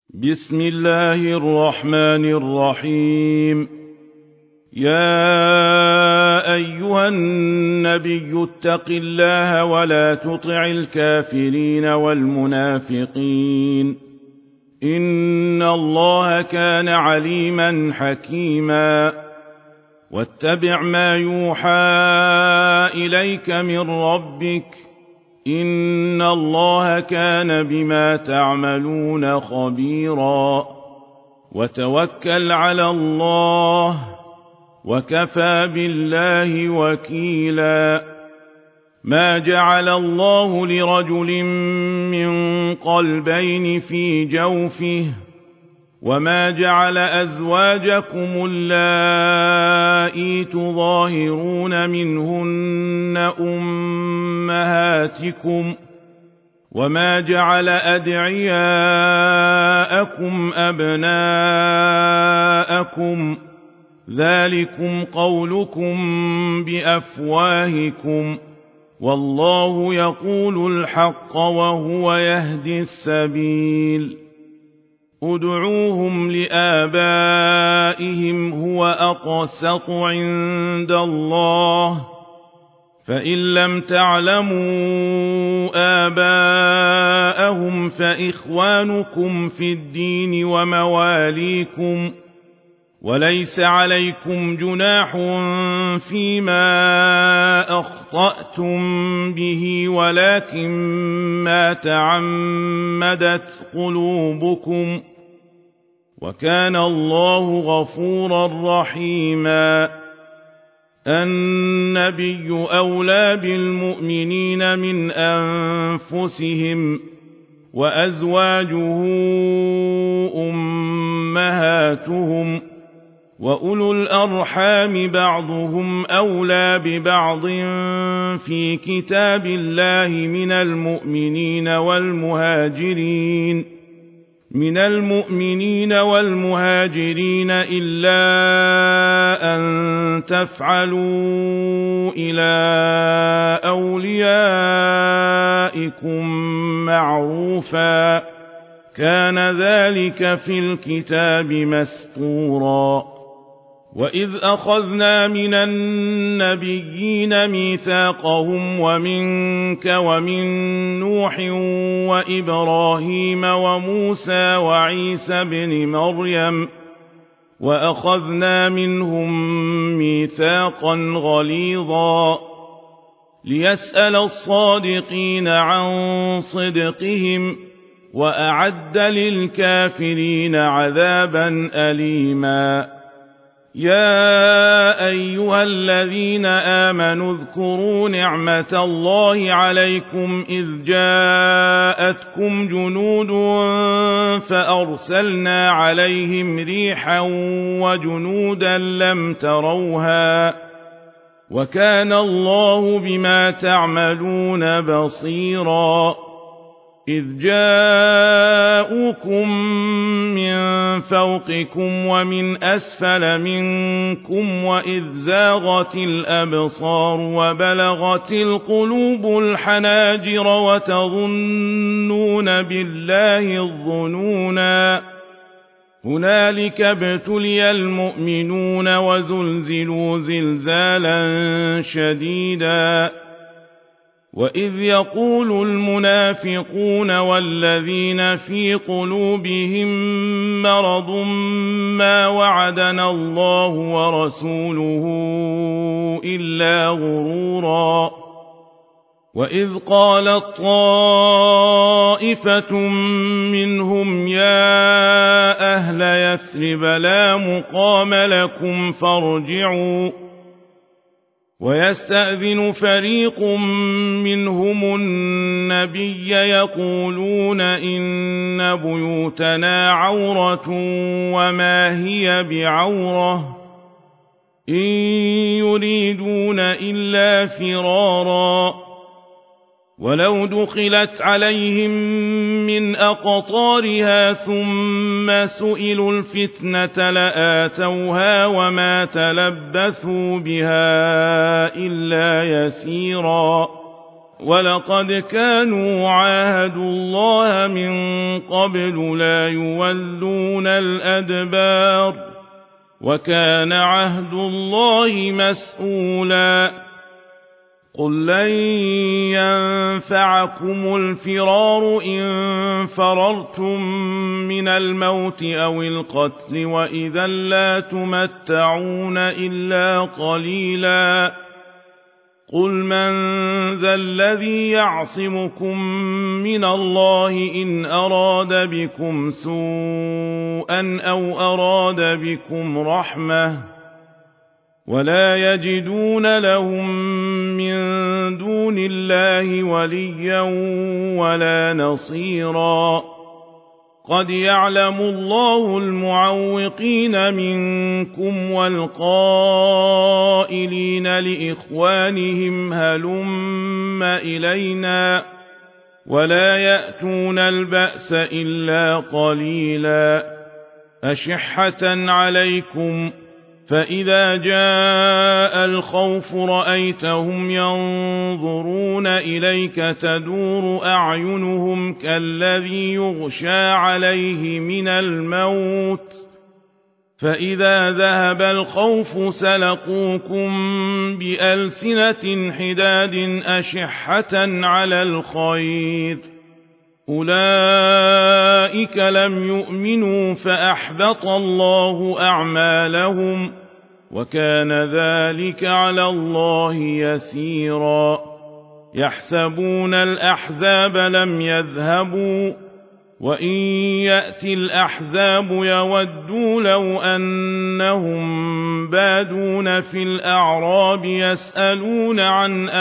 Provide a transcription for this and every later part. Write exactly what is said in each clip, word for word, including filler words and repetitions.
بسم الله الرحمن الرحيم. يا أيها النبي اتق الله ولا تطع الكافرين والمنافقين إن الله كان عليما حكيما. واتبع ما يوحى إليك من ربك إن الله كان بما تعملون خبيرا. وتوكل على الله وكفى بالله وكيلا. ما جعل الله لرجل من قلبين في جوفه وما جعل أزواجكم اللائي تظاهرون منهن أمهاتكم وما جعل أدعياءكم أبناءكم ذلكم قولكم بأفواهكم والله يقول الحق وهو يهدي السبيل. ادعوهم لآبائهم هو أقسط عند الله فإن لم تعلموا آباءهم فإخوانكم في الدين ومواليكم وليس عليكم جناح فيما أخطأتم به ولكن ما تعمدت قلوبكم وكان الله غفورا رحيما. النبي أولى بالمؤمنين من أنفسهم وأزواجه أمهاتهم وأولو الأرحام بعضهم أولى ببعض في كتاب الله من المؤمنين والمهاجرين من المؤمنين والمهاجرين إلا أن تفعلوا إلى أوليائكم معروفا كان ذلك في الكتاب مسطورا. وإذ أخذنا من النبيين ميثاقهم ومنك ومن نوح وإبراهيم وموسى وعيسى بن مريم وأخذنا منهم ميثاقا غليظا ليسأل الصادقين عن صدقهم وأعد للكافرين عذابا أليما. يا أيها الذين آمنوا اذكروا نعمة الله عليكم إذ جاءتكم جنود فأرسلنا عليهم ريحا وجنودا لم تروها وكان الله بما تعملون بصيرا. إذ جاءوكم من فوقكم ومن أسفل منكم وإذ زاغت الأبصار وبلغت القلوب الحناجر وتظنون بالله الظنونا هنالك ابتلي المؤمنون وزلزلوا زلزالا شديدا. وإذ يقول المنافقون والذين في قلوبهم مرض ما وعدنا الله ورسوله إلا غرورا. وإذ قالت طائفة منهم يا أهل يثرب لا مقام لكم فارجعوا ويستأذن فريق منهم النبي يقولون إن بيوتنا عورة وما هي بعورة إن يريدون إلا فرارا ولو دخلت عليهم من أقطارها ثم سئلوا الفتنة لآتوها وما تلبثوا بها إلا يسيرا. ولقد كانوا عاهدوا الله من قبل لا يولون الأدبار وكان عهد الله مسؤولا قل لن ينفعكم الفرار إن فررتم من الموت أو القتل وإذا لا تمتعون إلا قليلا قل من ذا الذي يعصمكم من الله إن أراد بكم سوءا أو أراد بكم رحمة ولا يجدون لهم من دون الله وليا ولا نصيرا قد يعلم الله المعوقين منكم والقائلين لإخوانهم هلم إلينا ولا يأتون البأس إلا قليلا أشحة عليكم فإذا جاء الخوف رأيتهم ينظرون إليك تدور أعينهم كالذي يغشى عليه من الموت فإذا ذهب الخوف سلقوكم بألسنة حداد أشحة على الخير أولئك لم يؤمنوا فأحبط الله أعمالهم وكان ذلك على الله يسيرا يحسبون الأحزاب لم يذهبوا وإن يأتي الأحزاب يودوا لو أنهم بادون في الأعراب يسألون عن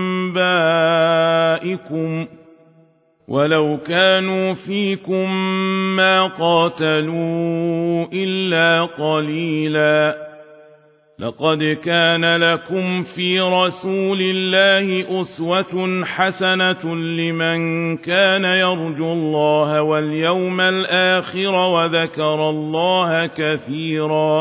أنبائكم ولو كانوا فيكم ما قاتلوا إلا قليلا لقد كان لكم في رسول الله أسوة حسنة لمن كان يرجو الله واليوم الآخر وذكر الله كثيرا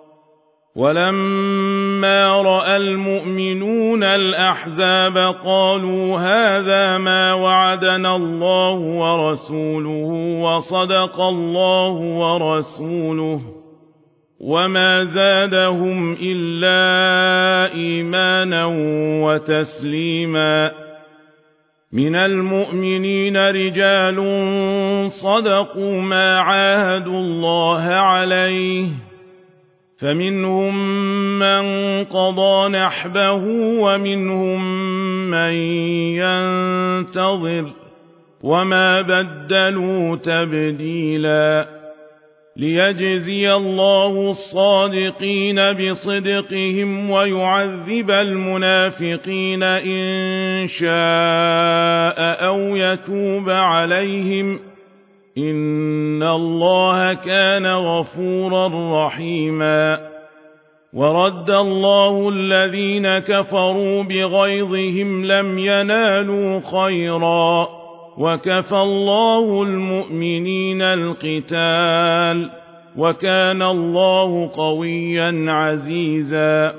ولما رأى المؤمنون الأحزاب قالوا هذا ما وعدنا الله ورسوله وصدق الله ورسوله وما زادهم إلا إيمانا وتسليما من المؤمنين رجال صدقوا ما عاهدوا الله عليه فمنهم من قضى نحبه ومنهم من ينتظر وما بدلوا تبديلا ليجزي الله الصادقين بصدقهم ويعذب المنافقين إن شاء أو يتوب عليهم إن الله كان غفورا رحيما ورد الله الذين كفروا بغيظهم لم ينالوا خيرا وكفى الله المؤمنين القتال وكان الله قويا عزيزا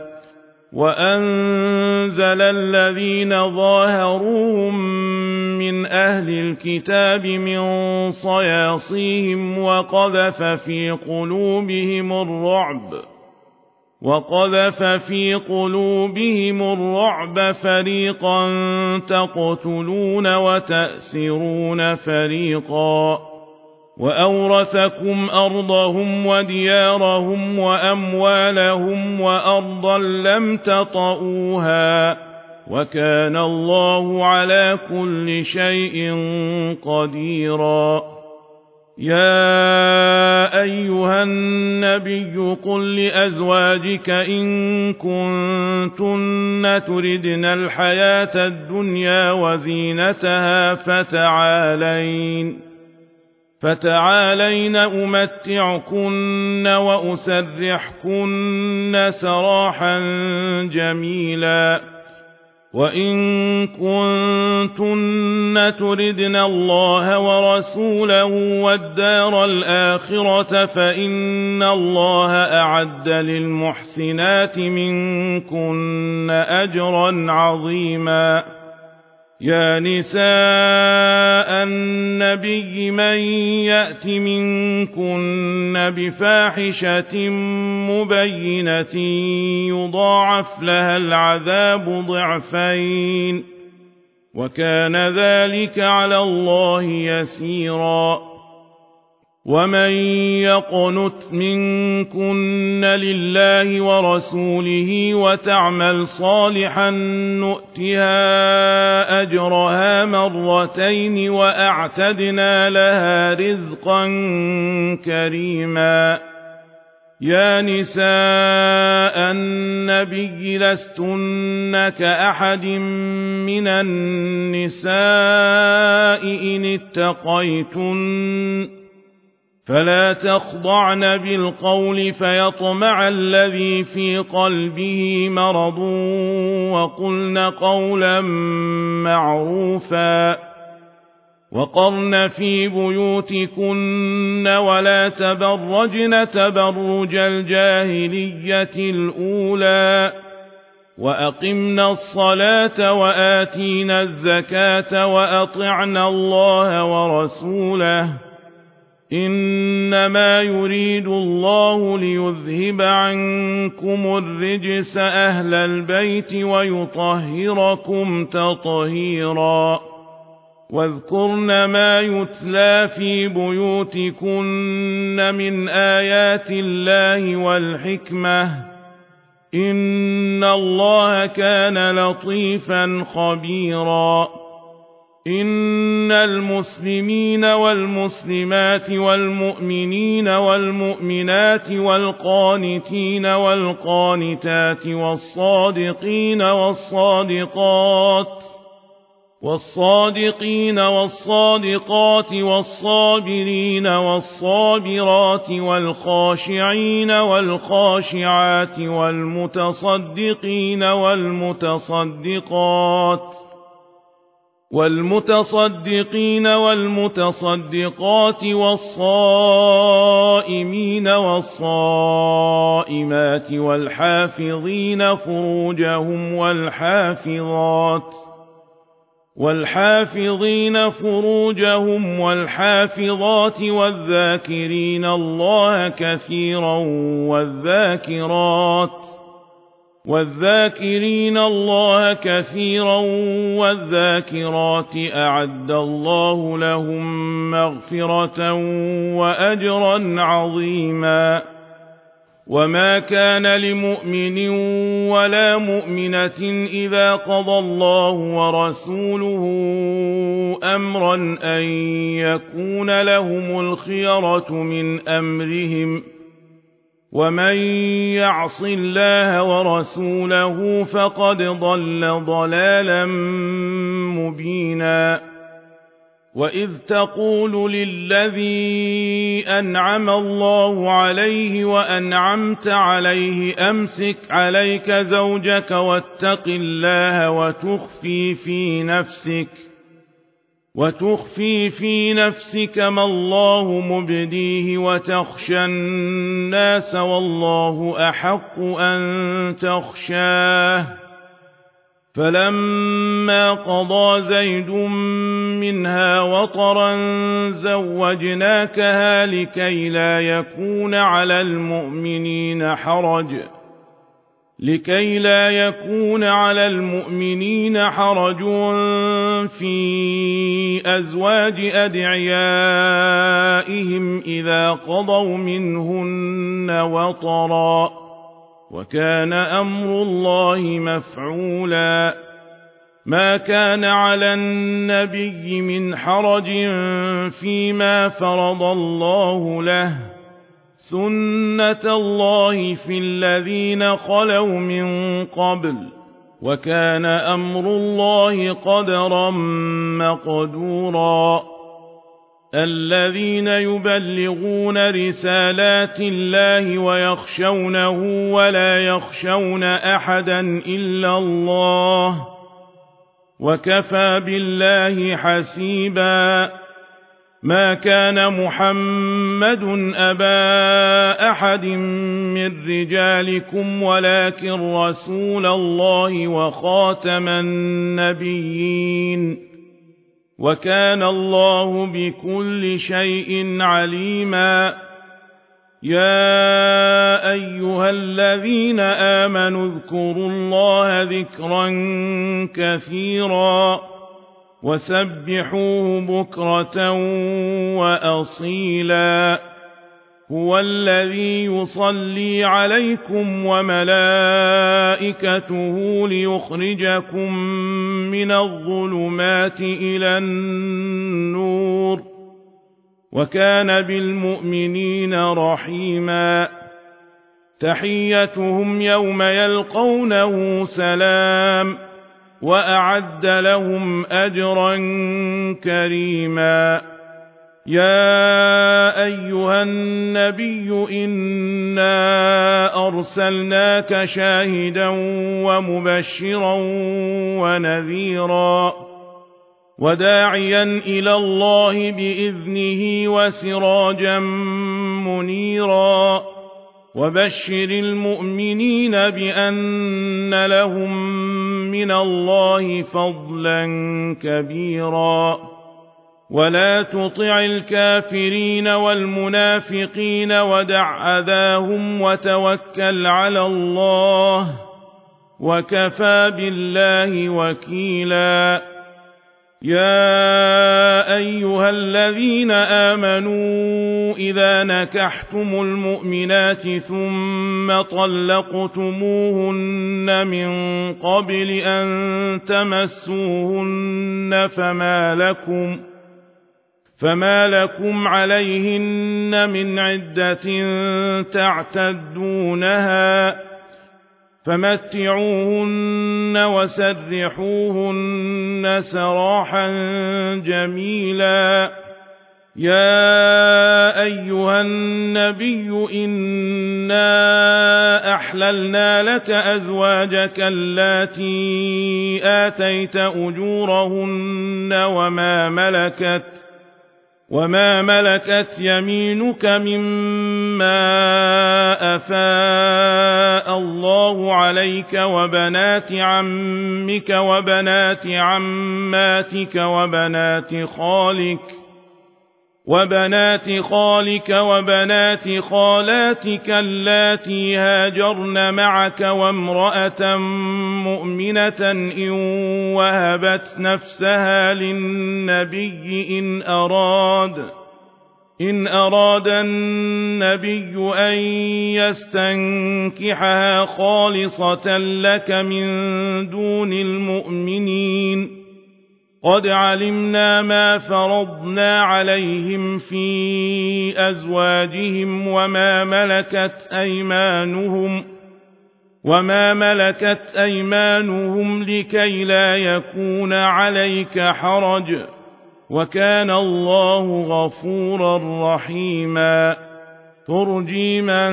وأنزل الذين ظاهروهم من أهل الكتاب من صياصيهم وقذف في قلوبهم الرعب وقذف في قلوبهم الرعب فريقا تقتلون وتأسرون فريقا وأورثكم أرضهم وديارهم وأموالهم وأرضا لم تطئوها وكان الله على كل شيء قديرا يا أيها النبي قل لأزواجك إن كنتن تردن الحياة الدنيا وزينتها فتعالين فتعالين أمتعكن وأسرحكن سراحا جميلا وإن كنتن تردن الله ورسوله والدار الآخرة فإن الله أعد للمحسنات منكن أجرا عظيما يا نساء النبي من يأت منكن بفاحشة مبينة يضاعف لها العذاب ضعفين وكان ذلك على الله يسيرا ومن يقنت منكن لله ورسوله وتعمل صالحا نؤتها أجرها مرتين وأعتدنا لها رزقا كريما يا نساء النبي لستن كأحد من النساء إن اتقيتن فلا تخضعن بالقول فيطمع الذي في قلبه مرض وقلن قولا معروفا وقرن في بيوتكن ولا تبرجن تبرج الجاهلية الأولى وأقمنا الصلاة وآتينا الزكاة وأطعنا الله ورسوله إنما يريد الله ليذهب عنكم الرجس أهل البيت ويطهركم تطهيرا واذكرن ما يتلى في بيوتكن من آيات الله والحكمة إن الله كان لطيفا خبيرا إن المسلمين والمسلمات والمؤمنين والمؤمنات والقانتين والقانتات والصادقين والصادقات والصادقين والصادقات والصابرين والصابرات والخاشعين والخاشعات والمتصدقين والمتصدقات والمتصدقين والمتصدقات والصائمين والصائمات والحافظين فروجهم والحافظات والحافظين فروجهم والحافظات والذاكرين الله كثيرا والذاكرات والذاكرين الله كثيرا والذاكرات أعد الله لهم مغفرة وأجرا عظيما وما كان لمؤمن ولا مؤمنة إذا قضى الله ورسوله أمرا أن يكون لهم الخيرة من أمرهم ومن يعص الله ورسوله فقد ضل ضلالا مبينا وإذ تقول للذي أنعم الله عليه وأنعمت عليه أمسك عليك زوجك واتق الله وتخفي في نفسك وتخفي في نفسك ما الله مبديه وتخشى الناس والله أحق أن تخشاه فلما قضى زيد منها وطرا زوجناكها لكي لا يكون على المؤمنين حرج لكي لا يكون على المؤمنين حرج في أزواج أدعيائهم إذا قضوا منهن وطرا وكان أمر الله مفعولا ما كان على النبي من حرج فيما فرض الله له سنة الله في الذين خلوا من قبل وكان أمر الله قدرا مقدورا الذين يبلغون رسالات الله ويخشونه ولا يخشون أحدا إلا الله وكفى بالله حسيبا ما كان محمد أبا أحد من رجالكم ولكن رسول الله وخاتم النبيين وكان الله بكل شيء عليما يا أيها الذين آمنوا اذكروا الله ذكرا كثيرا وسبحوه بكرة وأصيلا هو الذي يصلي عليكم وملائكته ليخرجكم من الظلمات إلى النور وكان بالمؤمنين رحيما تحيتهم يوم يلقونه سلام وأعد لهم أجرا كريما يا أيها النبي إنا أرسلناك شاهدا ومبشرا ونذيرا وداعيا إلى الله بإذنه وسراجا منيرا وبشر المؤمنين بأن لهم من الله فضلا كبيرا ولا تطع الكافرين والمنافقين ودع أذاهم وتوكل على الله وكفى بالله وكيلا يا أيها الذين آمنوا إذا نكحتم المؤمنات ثم طلقتموهن من قبل أن تمسوهن فما لكم فما لكم عليهن من عدة تعتدونها فمتعوهن وسرحوهن سراحا جميلا يا أيها النبي إنا أحللنا لك أزواجك اللاتي آتيت أجورهن وما ملكت وما ملكت يمينك مما أفاء الله عليك وبنات عمك وبنات عماتك وبنات خالك وبنات خالك وبنات خالاتك اللاتي هاجرن معك وامرأة مؤمنة إن وهبت نفسها للنبي إن أراد إن أراد النبي أن يستنكحها خالصة لك من دون المؤمنين قد علمنا ما فرضنا عليهم في أزواجهم وما ملكت أيمانهم وما ملكت أيمانهم لكي لا يكون عليك حرج وكان الله غفورا رحيما ترجي من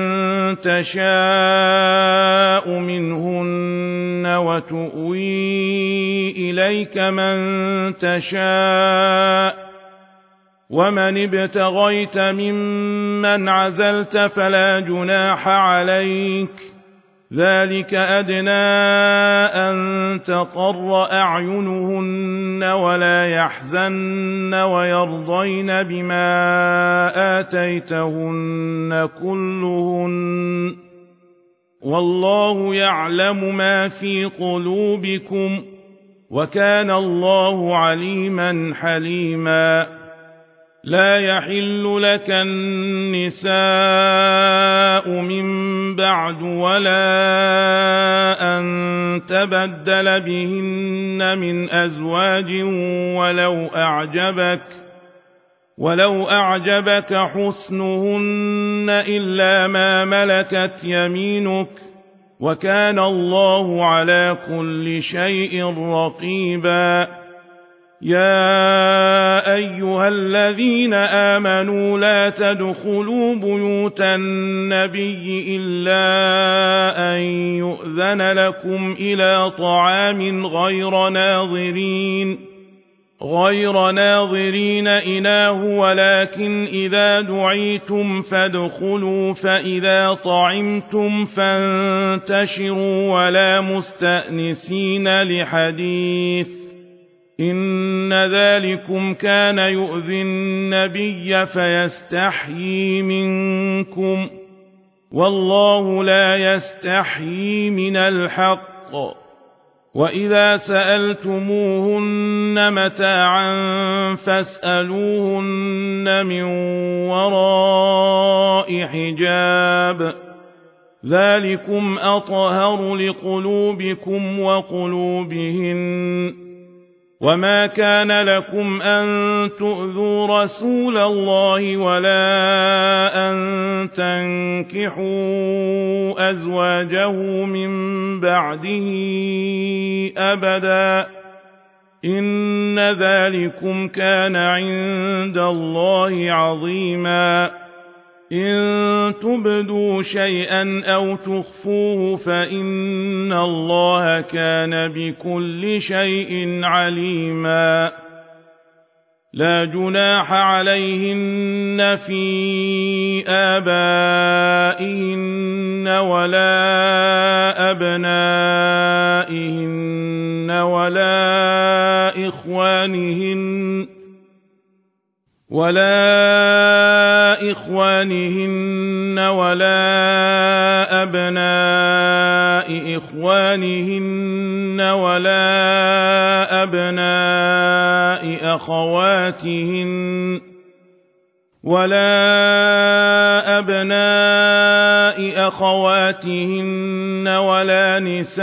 تشاء منهن وتؤوي إليك من تشاء ومن ابتغيت ممن عزلت فلا جناح عليك ذلك أدنى أن تقر أعينهن ولا يحزن ويرضين بما آتيتهن كلهن والله يعلم ما في قلوبكم وكان الله عليما حليما لا يحل لك النساء من بعد ولا أن تبدل بهن من أزواج ولو أعجبك ولو أعجبك حسنهن إلا ما ملكت يمينك وكان الله على كل شيء رقيبا يا أيها الذين آمنوا لا تدخلوا بيوت النبي إلا أن يؤذن لكم إلى طعام غير ناظرين غير ناظرين إناه ولكن إذا دعيتم فادخلوا فإذا طعمتم فانتشروا ولا مستأنسين لحديث إن ذلكم كان يؤذي النبي فيستحيي منكم والله لا يستحيي من الحق وإذا سألتموهن متاعا فاسألوهن من وراء حجاب ذلكم أطهر لقلوبكم وقلوبهن وما كان لكم أن تؤذوا رسول الله ولا أن تنكحوا أزواجه من بعده أبدا إن ذلكم كان عند الله عظيما إن تبدوا شيئا أو تخفوه فإن الله كان بكل شيء عليما لا جناح عليهن في آبائهن ولا أبنائهن ولا إخوانهن ولا إخوانهن ولا أبناء إخوانهن ولا أبناء أخواتهن ولا أبناء أخواتهن ولا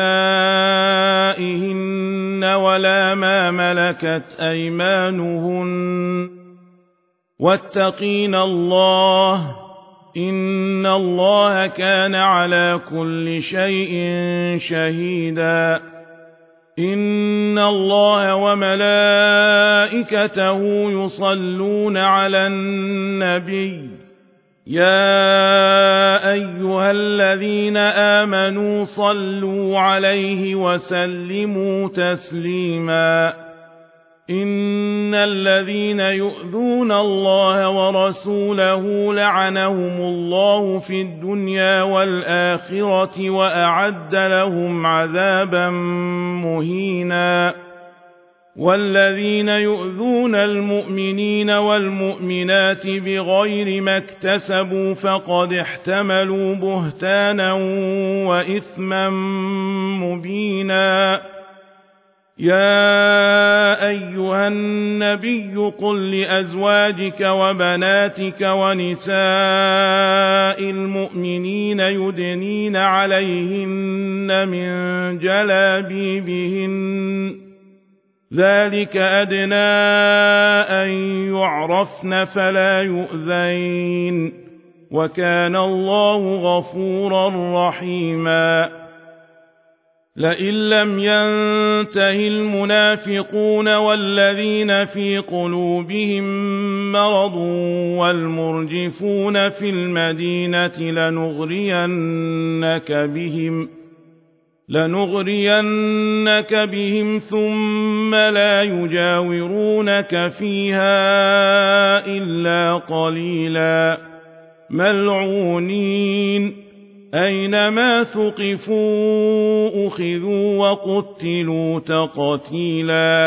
نسائهن ولا ما ملكت أيمانهن واتقين الله إن الله كان على كل شيء شهيدا إن الله وملائكته يصلون على النبي يا أيها الذين آمنوا صلوا عليه وسلموا تسليما إن الذين يؤذون الله ورسوله لعنهم الله في الدنيا والآخرة وأعد لهم عذابا مهينا والذين يؤذون المؤمنين والمؤمنات بغير ما اكتسبوا فقد احتملوا بهتانا وإثما مبينا يا أيها النبي قل لأزواجك وبناتك ونساء المؤمنين يدنين عليهن من جلابيبهن ذلك أدنى أن يعرفن فلا يؤذين وكان الله غفورا رحيما لئن لم ينته المنافقون والذين في قلوبهم مرض والمرجفون في المدينة لنغرينك بهم لنغرينك بهم ثم لا يجاورونك فيها إلا قليلا ملعونين أينما ثقفوا أخذوا وقتلوا تقتيلا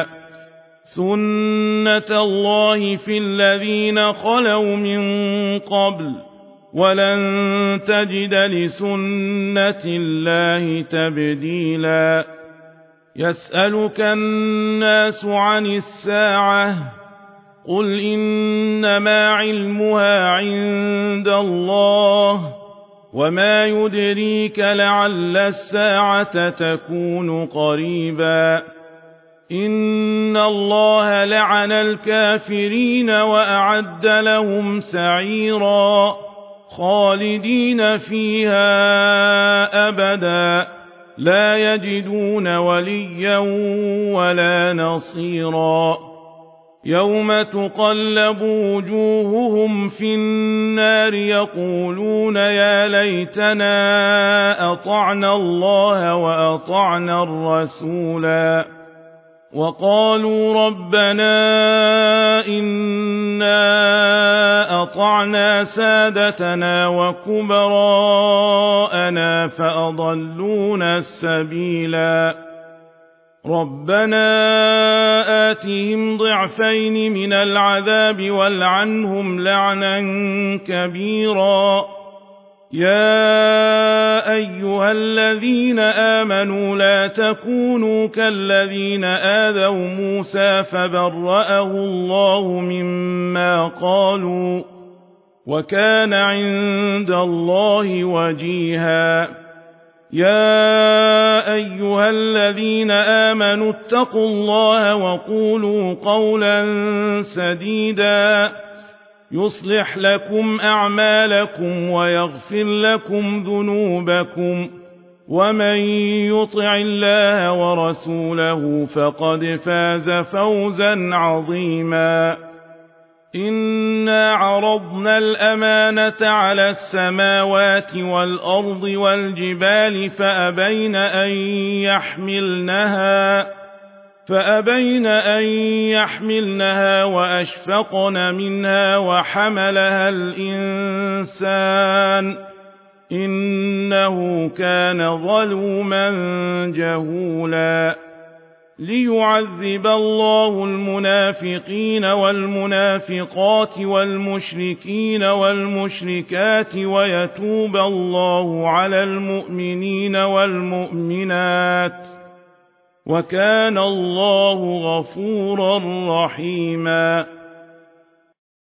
سنة الله في الذين خلوا من قبل ولن تجد لسنة الله تبديلا يسألك الناس عن الساعة قل إنما علمها عند الله وما يدريك لعل الساعة تكون قريبا إن الله لعن الكافرين وأعد لهم سعيرا خالدين فيها أبدا لا يجدون وليا ولا نصيرا يوم تقلب وجوههم في النار يقولون يا ليتنا أطعنا الله وأطعنا الرسولا وقالوا ربنا إنا أطعنا سادتنا وكبراءنا فأضلونا السبيلا ربنا آتهم ضعفين من العذاب والعنهم لعنا كبيرا يا أيها الذين آمنوا لا تكونوا كالذين آذوا موسى فبرأه الله مما قالوا وكان عند الله وجيها يا أيها الذين آمنوا اتقوا الله وقولوا قولا سديدا يصلح لكم أعمالكم ويغفر لكم ذنوبكم ومن يطع الله ورسوله فقد فاز فوزا عظيما إنا عرضنا الأمانة على السماوات والأرض والجبال فأبين أن يحملنها فأبين أن يحملنها وأشفقن منها وحملها الإنسان إنه كان ظلوما جهولا ليعذب الله المنافقين والمنافقات والمشركين والمشركات ويتوب الله على المؤمنين والمؤمنات وكان الله غفورا رحيما